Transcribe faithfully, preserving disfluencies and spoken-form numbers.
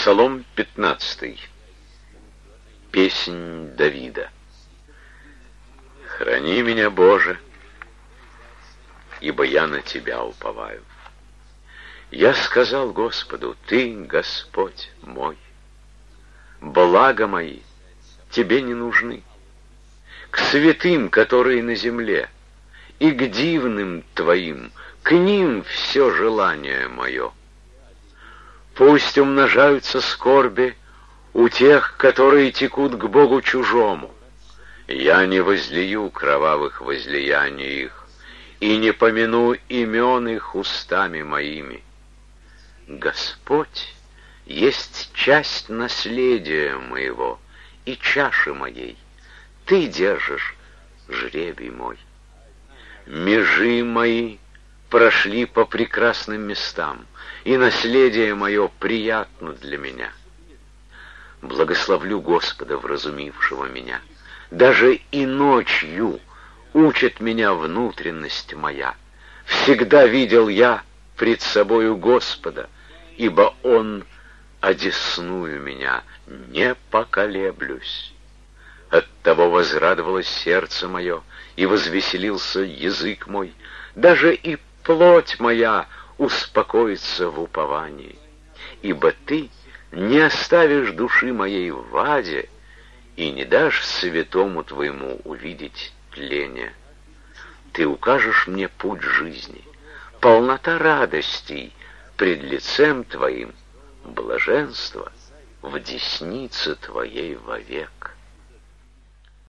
Псалом пятнадцатый. Песнь Давида. Храни меня, Боже, ибо я на Тебя уповаю. Я сказал Господу: Ты, Господь мой. Блага мои Тебе не нужны. К святым, которые на земле, и к дивным Твоим, к ним все желание мое. Пусть умножаются скорби у тех, которые текут к Богу чужому. Я не возлию кровавых возлияний их, и не помяну имен их устами моими. Господь есть часть наследия моего и чаши моей. Ты держишь жребий мой. Межи мои прошли по прекрасным местам, и наследие мое приятно для меня. Благословлю Господа, вразумившего меня. Даже и ночью учит меня внутренность моя. Всегда видел я пред собою Господа, ибо Он одесную меня, не поколеблюсь. Оттого возрадовалось сердце мое, и возвеселился язык мой. Даже и плоть моя успокоится в уповании, ибо Ты не оставишь души моей в аде и не дашь святому Твоему увидеть тление. Ты укажешь мне путь жизни, полнота радостей пред лицем Твоим, блаженство в деснице Твоей вовек.